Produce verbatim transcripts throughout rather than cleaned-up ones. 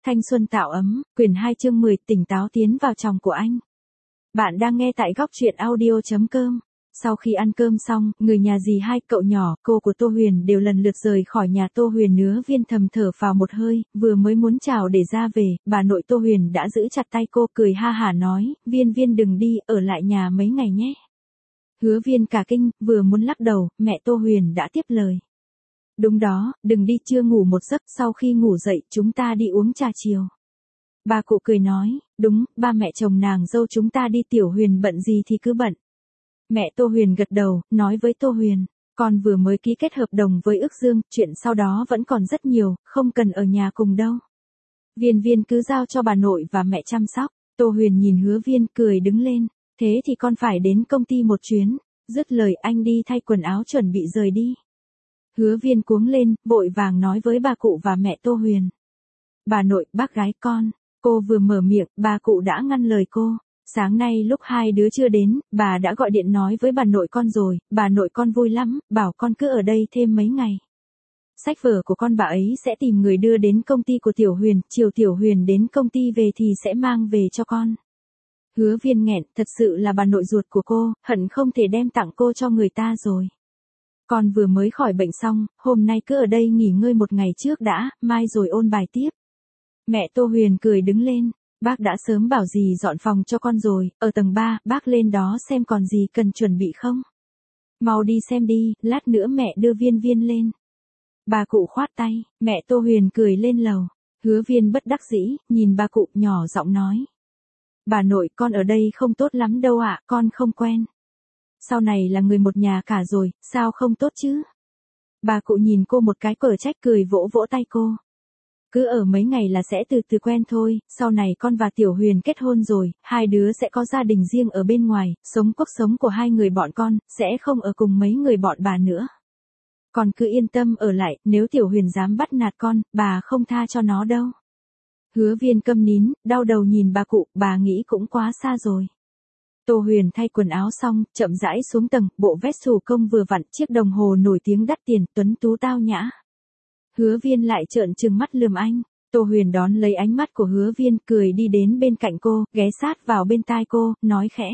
Thanh xuân tạo ấm, quyển hai chương mười, tỉnh táo tiến vào chồng của anh. Bạn đang nghe tại góc truyện audio chấm com. Sau khi ăn cơm xong, người nhà dì hai, cậu nhỏ, cô của Tô Huyền đều lần lượt rời khỏi nhà Tô Huyền. Nứa Viên thầm thở phào một hơi, vừa mới muốn chào để ra về, bà nội Tô Huyền đã giữ chặt tay cô, cười ha hả nói, Viên Viên đừng đi, ở lại nhà mấy ngày nhé. Hứa Viên cả kinh, vừa muốn lắc đầu, mẹ Tô Huyền đã tiếp lời. Đúng đó, đừng đi, chưa ngủ một giấc, sau khi ngủ dậy chúng ta đi uống trà chiều. Bà cụ cười nói, đúng, ba mẹ chồng nàng dâu chúng ta đi, Tiểu Huyền bận gì thì cứ bận. Mẹ Tô Huyền gật đầu, nói với Tô Huyền, con vừa mới ký kết hợp đồng với Ước Dương, chuyện sau đó vẫn còn rất nhiều, không cần ở nhà cùng đâu. Viên Viên cứ giao cho bà nội và mẹ chăm sóc. Tô Huyền nhìn Hứa Viên, cười đứng lên, thế thì con phải đến công ty một chuyến. Dứt lời anh đi thay quần áo chuẩn bị rời đi. Hứa Viên cuống lên, vội vàng nói với bà cụ và mẹ Tô Huyền. Bà nội, bác gái con. Cô vừa mở miệng, bà cụ đã ngăn lời cô. Sáng nay lúc hai đứa chưa đến, bà đã gọi điện nói với bà nội con rồi, bà nội con vui lắm, bảo con cứ ở đây thêm mấy ngày. Sách vở của con bà ấy sẽ tìm người đưa đến công ty của Tiểu Huyền, chiều Tiểu Huyền đến công ty về thì sẽ mang về cho con. Hứa Viên nghẹn, thật sự là bà nội ruột của cô, hận không thể đem tặng cô cho người ta rồi. Con vừa mới khỏi bệnh xong, hôm nay cứ ở đây nghỉ ngơi một ngày trước đã, mai rồi ôn bài tiếp. Mẹ Tô Huyền cười đứng lên, bác đã sớm bảo dì dọn phòng cho con rồi, ở tầng ba, bác lên đó xem còn gì cần chuẩn bị không. Mau đi xem đi, lát nữa mẹ đưa Viên Viên lên. Bà cụ khoát tay, mẹ Tô Huyền cười lên lầu. Hứa Viên bất đắc dĩ, nhìn bà cụ nhỏ giọng nói. Bà nội, con ở đây không tốt lắm đâu ạ, con không quen. Sau này là người một nhà cả rồi, sao không tốt chứ? Bà cụ nhìn cô một cái cở trách, cười vỗ vỗ tay cô. Cứ ở mấy ngày là sẽ từ từ quen thôi, sau này con và Tiểu Huyền kết hôn rồi, hai đứa sẽ có gia đình riêng ở bên ngoài, sống cuộc sống của hai người bọn con, sẽ không ở cùng mấy người bọn bà nữa. Con cứ yên tâm ở lại, nếu Tiểu Huyền dám bắt nạt con, bà không tha cho nó đâu. Hứa Viên câm nín, đau đầu nhìn bà cụ, bà nghĩ cũng quá xa rồi. Tô Huyền thay quần áo xong, chậm rãi xuống tầng, bộ vest thủ công vừa vặn, chiếc đồng hồ nổi tiếng đắt tiền, tuấn tú tao nhã. Hứa Viên lại trợn trừng mắt lườm anh. Tô Huyền đón lấy ánh mắt của Hứa Viên, cười đi đến bên cạnh cô, ghé sát vào bên tai cô, nói khẽ.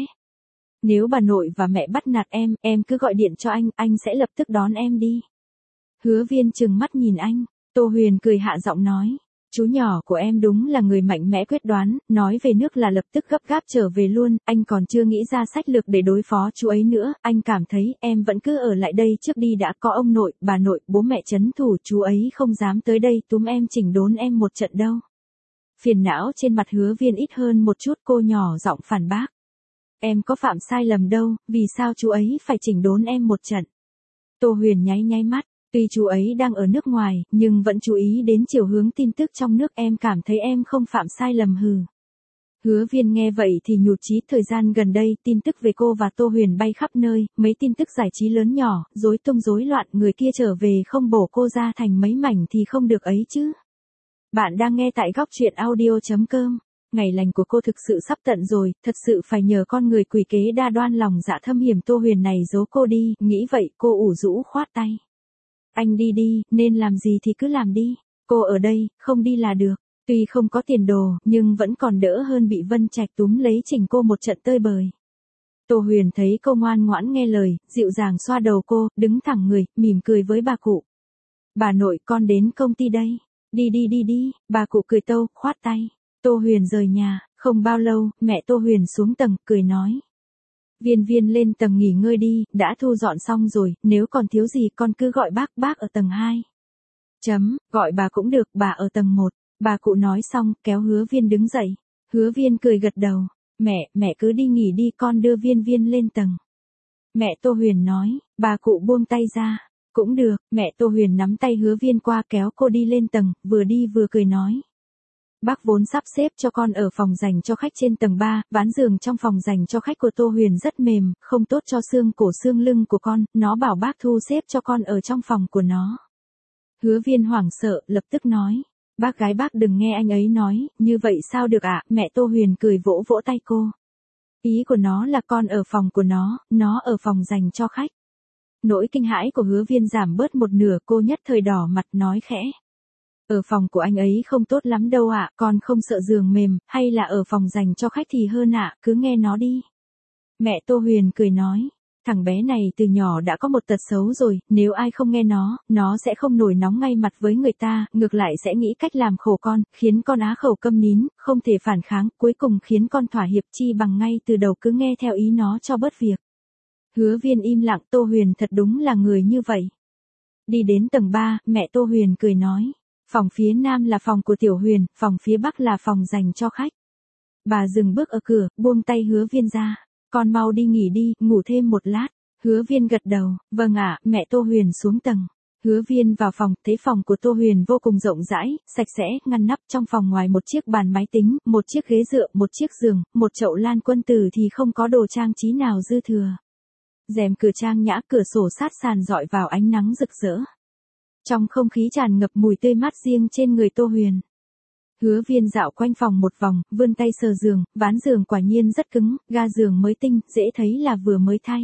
Nếu bà nội và mẹ bắt nạt em, em cứ gọi điện cho anh, anh sẽ lập tức đón em đi. Hứa Viên trừng mắt nhìn anh. Tô Huyền cười hạ giọng nói. Chú nhỏ của em đúng là người mạnh mẽ quyết đoán, nói về nước là lập tức gấp gáp trở về luôn, anh còn chưa nghĩ ra sách lược để đối phó chú ấy nữa, anh cảm thấy em vẫn cứ ở lại đây trước đi đã, có ông nội, bà nội, bố mẹ trấn thủ, chú ấy không dám tới đây túm em chỉnh đốn em một trận đâu. Phiền não trên mặt Hứa Viên ít hơn một chút, cô nhỏ giọng phản bác. Em có phạm sai lầm đâu, vì sao chú ấy phải chỉnh đốn em một trận? Tô Huyền nháy nháy mắt. Tuy chú ấy đang ở nước ngoài, nhưng vẫn chú ý đến chiều hướng tin tức trong nước, em cảm thấy em không phạm sai lầm hừ. Hứa Viên nghe vậy thì nhụt chí, thời gian gần đây tin tức về cô và Tô Huyền bay khắp nơi, mấy tin tức giải trí lớn nhỏ, rối tung rối loạn, người kia trở về không bổ cô ra thành mấy mảnh thì không được ấy chứ. Bạn đang nghe tại góc truyện audio chấm com. Ngày lành của cô thực sự sắp tận rồi, thật sự phải nhờ con người quỷ kế đa đoan lòng dạ thâm hiểm Tô Huyền này giấu cô đi, nghĩ vậy cô ủ rũ khoát tay. Anh đi đi, nên làm gì thì cứ làm đi, cô ở đây, không đi là được, tuy không có tiền đồ, nhưng vẫn còn đỡ hơn bị Vân Trạch túm lấy chỉnh cô một trận tơi bời. Tô Huyền thấy cô ngoan ngoãn nghe lời, dịu dàng xoa đầu cô, đứng thẳng người, mỉm cười với bà cụ. Bà nội, con đến công ty đây, đi đi đi đi, bà cụ cười tâu, khoát tay. Tô Huyền rời nhà, không bao lâu, mẹ Tô Huyền xuống tầng, cười nói. Viên Viên lên tầng nghỉ ngơi đi, đã thu dọn xong rồi, nếu còn thiếu gì con cứ gọi bác, bác ở tầng hai. Chấm, gọi bà cũng được, bà ở tầng một. Bà cụ nói xong, kéo Hứa Viên đứng dậy. Hứa Viên cười gật đầu, mẹ, mẹ cứ đi nghỉ đi, con đưa Viên Viên lên tầng. Mẹ Tô Huyền nói, bà cụ buông tay ra. Cũng được, mẹ Tô Huyền nắm tay Hứa Viên qua kéo cô đi lên tầng, vừa đi vừa cười nói. Bác vốn sắp xếp cho con ở phòng dành cho khách trên tầng ba, ván giường trong phòng dành cho khách của Tô Huyền rất mềm, không tốt cho xương cổ xương lưng của con, nó bảo bác thu xếp cho con ở trong phòng của nó. Hứa Viên hoảng sợ, lập tức nói, bác gái bác đừng nghe anh ấy nói, như vậy sao được ạ, mẹ Tô Huyền cười vỗ vỗ tay cô. Ý của nó là con ở phòng của nó, nó ở phòng dành cho khách. Nỗi kinh hãi của Hứa Viên giảm bớt một nửa, cô nhất thời đỏ mặt nói khẽ. Ở phòng của anh ấy không tốt lắm đâu ạ, con không sợ giường mềm, hay là ở phòng dành cho khách thì hơn ạ, cứ nghe nó đi. Mẹ Tô Huyền cười nói, thằng bé này từ nhỏ đã có một tật xấu rồi, nếu ai không nghe nó, nó sẽ không nổi nóng ngay mặt với người ta, ngược lại sẽ nghĩ cách làm khổ con, khiến con á khẩu câm nín, không thể phản kháng, cuối cùng khiến con thỏa hiệp, chi bằng ngay từ đầu cứ nghe theo ý nó cho bớt việc. Hứa Viên im lặng, Tô Huyền thật đúng là người như vậy. Đi đến tầng ba, mẹ Tô Huyền cười nói, phòng phía nam là phòng của Tiểu Huyền, phòng phía bắc là phòng dành cho khách. Bà dừng bước ở cửa, buông tay Hứa Viên ra, con mau đi nghỉ đi, ngủ thêm một lát. Hứa Viên gật đầu, vâng ạ, mẹ Tô Huyền xuống tầng. Hứa Viên vào phòng, thấy phòng của Tô Huyền vô cùng rộng rãi, sạch sẽ, ngăn nắp, trong phòng ngoài một chiếc bàn máy tính, một chiếc ghế dựa, một chiếc giường, một chậu lan quân tử thì không có đồ trang trí nào dư thừa. Rèm cửa trang nhã, cửa sổ sát sàn rọi vào ánh nắng rực rỡ. Trong không khí tràn ngập mùi tươi mát riêng trên người Tô Huyền. Hứa Viên dạo quanh phòng một vòng, vươn tay sờ giường, ván giường quả nhiên rất cứng, ga giường mới tinh, dễ thấy là vừa mới thay.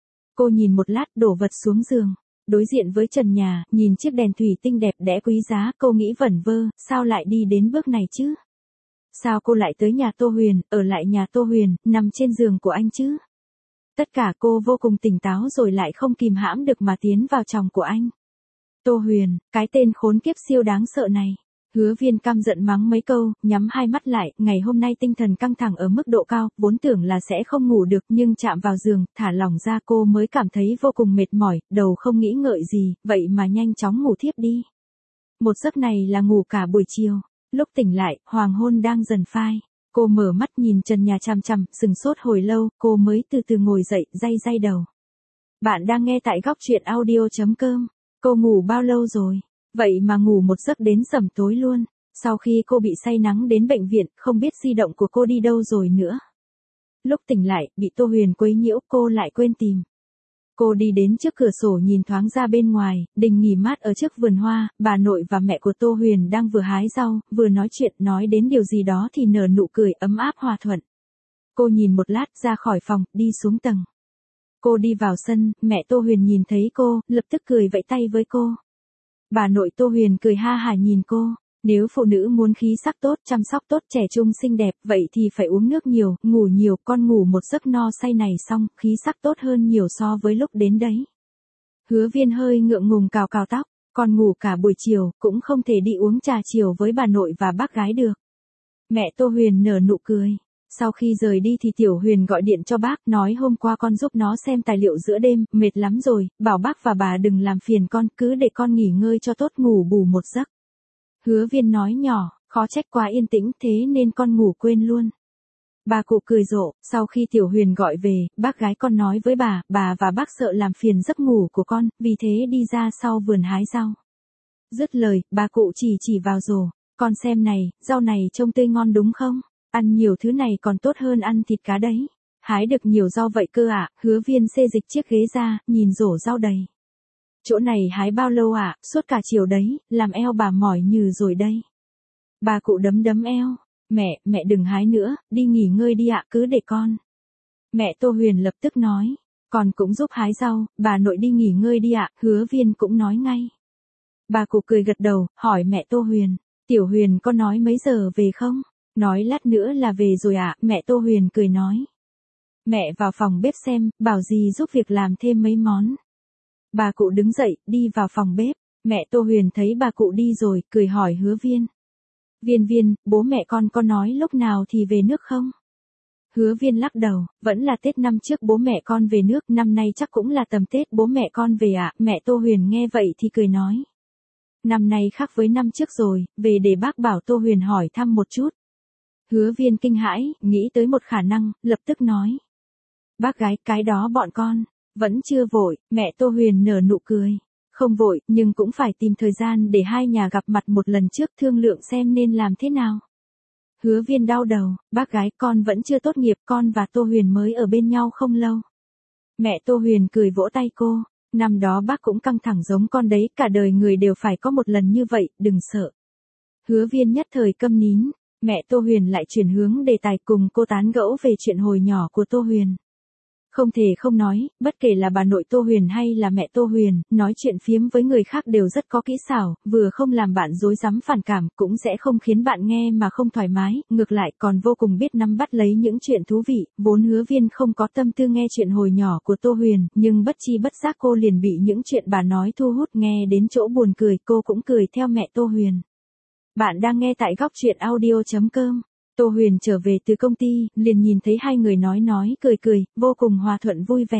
Cô nhìn một lát, đổ vật xuống giường. Đối diện với trần nhà, nhìn chiếc đèn thủy tinh đẹp đẽ quý giá, cô nghĩ vẩn vơ, sao lại đi đến bước này chứ? Sao cô lại tới nhà Tô Huyền, ở lại nhà Tô Huyền, nằm trên giường của anh chứ? Tất cả cô vô cùng tỉnh táo rồi lại không kìm hãm được mà tiến vào chồng của anh. Tô Huyền, cái tên khốn kiếp siêu đáng sợ này. Hứa Viên căm giận mắng mấy câu, nhắm hai mắt lại, ngày hôm nay tinh thần căng thẳng ở mức độ cao, vốn tưởng là sẽ không ngủ được nhưng chạm vào giường, thả lỏng ra cô mới cảm thấy vô cùng mệt mỏi, đầu không nghĩ ngợi gì, vậy mà nhanh chóng ngủ thiếp đi. Một giấc này là ngủ cả buổi chiều, lúc tỉnh lại, hoàng hôn đang dần phai. Cô mở mắt nhìn trần nhà chằm chằm, sừng sốt hồi lâu, cô mới từ từ ngồi dậy, day day đầu. Bạn đang nghe tại góc truyện audio chấm com. Cô ngủ bao lâu rồi? Vậy mà ngủ một giấc đến sẩm tối luôn. Sau khi cô bị say nắng đến bệnh viện, không biết di động của cô đi đâu rồi nữa. Lúc tỉnh lại, bị Tô Huyền quấy nhiễu, cô lại quên tìm. Cô đi đến trước cửa sổ nhìn thoáng ra bên ngoài, đình nghỉ mát ở trước vườn hoa, bà nội và mẹ của Tô Huyền đang vừa hái rau, vừa nói chuyện, nói đến điều gì đó thì nở nụ cười ấm áp hòa thuận. Cô nhìn một lát ra khỏi phòng, đi xuống tầng. Cô đi vào sân, mẹ Tô Huyền nhìn thấy cô, lập tức cười vẫy tay với cô. Bà nội Tô Huyền cười ha hả nhìn cô. Nếu phụ nữ muốn khí sắc tốt, chăm sóc tốt, trẻ trung xinh đẹp, vậy thì phải uống nước nhiều, ngủ nhiều, con ngủ một giấc no say này xong, khí sắc tốt hơn nhiều so với lúc đến đấy. Hứa Viên hơi ngượng ngùng cào cào tóc, con ngủ cả buổi chiều, cũng không thể đi uống trà chiều với bà nội và bác gái được. Mẹ Tô Huyền nở nụ cười. Sau khi rời đi thì Tiểu Huyền gọi điện cho bác, nói hôm qua con giúp nó xem tài liệu giữa đêm, mệt lắm rồi, bảo bác và bà đừng làm phiền con, cứ để con nghỉ ngơi cho tốt, ngủ bù một giấc. Hứa Viên nói nhỏ, khó trách quá yên tĩnh thế nên con ngủ quên luôn. Bà cụ cười rộ, sau khi Tiểu Huyền gọi về, bác gái con nói với bà, bà và bác sợ làm phiền giấc ngủ của con, vì thế đi ra sau vườn hái rau. Dứt lời, bà cụ chỉ chỉ vào rổ, con xem này, rau này trông tươi ngon đúng không? Ăn nhiều thứ này còn tốt hơn ăn thịt cá đấy. Hái được nhiều rau vậy cơ ạ, Hứa Viên xê dịch chiếc ghế ra, nhìn rổ rau đầy. Chỗ này hái bao lâu ạ, suốt cả chiều đấy, làm eo bà mỏi nhừ rồi đây. Bà cụ đấm đấm eo, mẹ, mẹ đừng hái nữa, đi nghỉ ngơi đi ạ, cứ để con. Mẹ Tô Huyền lập tức nói, con cũng giúp hái rau, bà nội đi nghỉ ngơi đi ạ, Hứa Viên cũng nói ngay. Bà cụ cười gật đầu, hỏi mẹ Tô Huyền, Tiểu Huyền có nói mấy giờ về không? Nói lát nữa là về rồi ạ, mẹ Tô Huyền cười nói. Mẹ vào phòng bếp xem, bảo gì giúp việc làm thêm mấy món. Bà cụ đứng dậy, đi vào phòng bếp, mẹ Tô Huyền thấy bà cụ đi rồi, cười hỏi Hứa Viên. Viên Viên, bố mẹ con có nói lúc nào thì về nước không? Hứa Viên lắc đầu, vẫn là Tết năm trước bố mẹ con về nước, năm nay chắc cũng là tầm Tết bố mẹ con về ạ, mẹ Tô Huyền nghe vậy thì cười nói. Năm nay khác với năm trước rồi, về để bác bảo Tô Huyền hỏi thăm một chút. Hứa Viên kinh hãi, nghĩ tới một khả năng, lập tức nói. Bác gái, cái đó bọn con, vẫn chưa vội, mẹ Tô Huyền nở nụ cười. Không vội, nhưng cũng phải tìm thời gian để hai nhà gặp mặt một lần trước thương lượng xem nên làm thế nào. Hứa Viên đau đầu, bác gái con vẫn chưa tốt nghiệp, con và Tô Huyền mới ở bên nhau không lâu. Mẹ Tô Huyền cười vỗ tay cô, năm đó bác cũng căng thẳng giống con đấy, cả đời người đều phải có một lần như vậy, đừng sợ. Hứa Viên nhất thời câm nín, mẹ Tô Huyền lại chuyển hướng đề tài cùng cô tán gẫu về chuyện hồi nhỏ của Tô Huyền. Không thể không nói, bất kể là bà nội Tô Huyền hay là mẹ Tô Huyền, nói chuyện phiếm với người khác đều rất có kỹ xảo, vừa không làm bạn rối rắm phản cảm, cũng sẽ không khiến bạn nghe mà không thoải mái, ngược lại còn vô cùng biết nắm bắt lấy những chuyện thú vị, vốn Hứa Viên không có tâm tư nghe chuyện hồi nhỏ của Tô Huyền, nhưng bất chi bất giác cô liền bị những chuyện bà nói thu hút, nghe đến chỗ buồn cười, cô cũng cười theo mẹ Tô Huyền. Bạn đang nghe tại góc truyện audio chấm com. Tô Huyền trở về từ công ty, liền nhìn thấy hai người nói nói cười cười, vô cùng hòa thuận vui vẻ.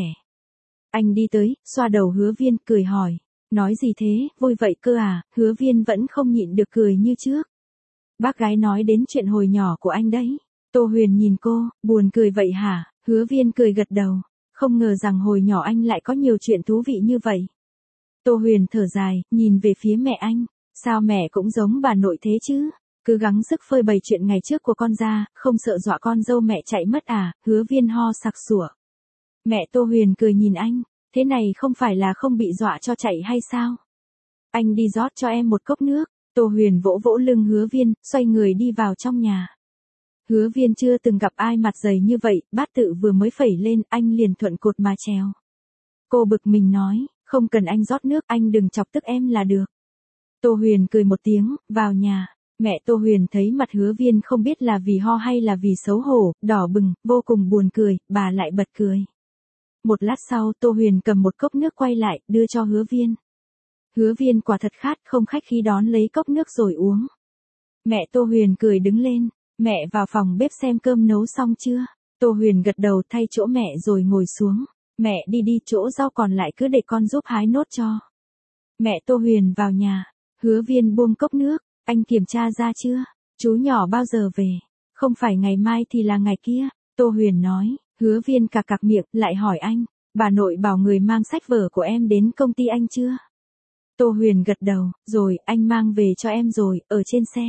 Anh đi tới, xoa đầu Hứa Viên, cười hỏi. Nói gì thế, vui vậy cơ à, Hứa Viên vẫn không nhịn được cười như trước. Bác gái nói đến chuyện hồi nhỏ của anh đấy. Tô Huyền nhìn cô, buồn cười vậy hả, Hứa Viên cười gật đầu. Không ngờ rằng hồi nhỏ anh lại có nhiều chuyện thú vị như vậy. Tô Huyền thở dài, nhìn về phía mẹ anh. Sao mẹ cũng giống bà nội thế chứ? Cứ gắng sức phơi bày chuyện ngày trước của con ra, không sợ dọa con dâu mẹ chạy mất à, Hứa Viên ho sặc sủa. Mẹ Tô Huyền cười nhìn anh, thế này không phải là không bị dọa cho chạy hay sao? Anh đi rót cho em một cốc nước, Tô Huyền vỗ vỗ lưng Hứa Viên, xoay người đi vào trong nhà. Hứa Viên chưa từng gặp ai mặt dày như vậy, bát tự vừa mới phẩy lên, anh liền thuận cột mà trèo. Cô bực mình nói, không cần anh rót nước, anh đừng chọc tức em là được. Tô Huyền cười một tiếng, vào nhà. Mẹ Tô Huyền thấy mặt Hứa Viên không biết là vì ho hay là vì xấu hổ, đỏ bừng, vô cùng buồn cười, bà lại bật cười. Một lát sau Tô Huyền cầm một cốc nước quay lại, đưa cho Hứa Viên. Hứa Viên quả thật khát, không khách khí đón lấy cốc nước rồi uống. Mẹ Tô Huyền cười đứng lên, mẹ vào phòng bếp xem cơm nấu xong chưa. Tô Huyền gật đầu thay chỗ mẹ rồi ngồi xuống. Mẹ đi đi, chỗ rau còn lại cứ để con giúp hái nốt cho. Mẹ Tô Huyền vào nhà, Hứa Viên buông cốc nước. Anh kiểm tra ra chưa? Chú nhỏ bao giờ về? Không phải ngày mai thì là ngày kia. Tô Huyền nói, Hứa Viên cạc cạc miệng, lại hỏi anh, bà nội bảo người mang sách vở của em đến công ty anh chưa? Tô Huyền gật đầu, rồi, anh mang về cho em rồi, ở trên xe.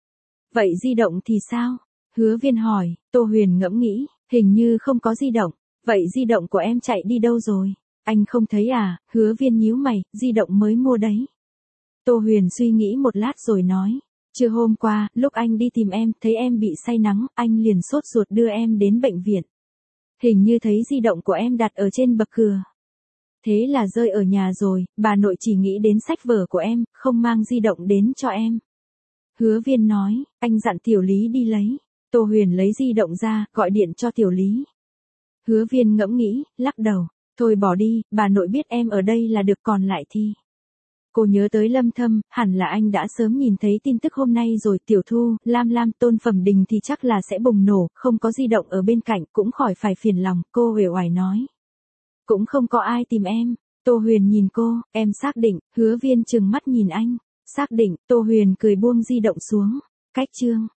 Vậy di động thì sao? Hứa Viên hỏi, Tô Huyền ngẫm nghĩ, hình như không có di động. Vậy di động của em chạy đi đâu rồi? Anh không thấy à? Hứa Viên nhíu mày, di động mới mua đấy. Tô Huyền suy nghĩ một lát rồi nói, trưa hôm qua, lúc anh đi tìm em, thấy em bị say nắng, anh liền sốt ruột đưa em đến bệnh viện. Hình như thấy di động của em đặt ở trên bậc cửa. Thế là rơi ở nhà rồi, bà nội chỉ nghĩ đến sách vở của em, không mang di động đến cho em. Hứa Viên nói, anh dặn Tiểu Lý đi lấy. Tô Huyền lấy di động ra, gọi điện cho Tiểu Lý. Hứa Viên ngẫm nghĩ, lắc đầu, thôi bỏ đi, bà nội biết em ở đây là được, còn lại thì... Cô nhớ tới Lâm Thâm, hẳn là anh đã sớm nhìn thấy tin tức hôm nay rồi. Tiểu Thu, Lam Lam, Tôn Phẩm Đình thì chắc là sẽ bùng nổ, không có di động ở bên cạnh cũng khỏi phải phiền lòng, cô uể oải nói. Cũng không có ai tìm em. Tô Huyền nhìn cô, em xác định. Hứa Viên trừng mắt nhìn anh. Xác định. Tô Huyền cười buông di động xuống. Cách chương.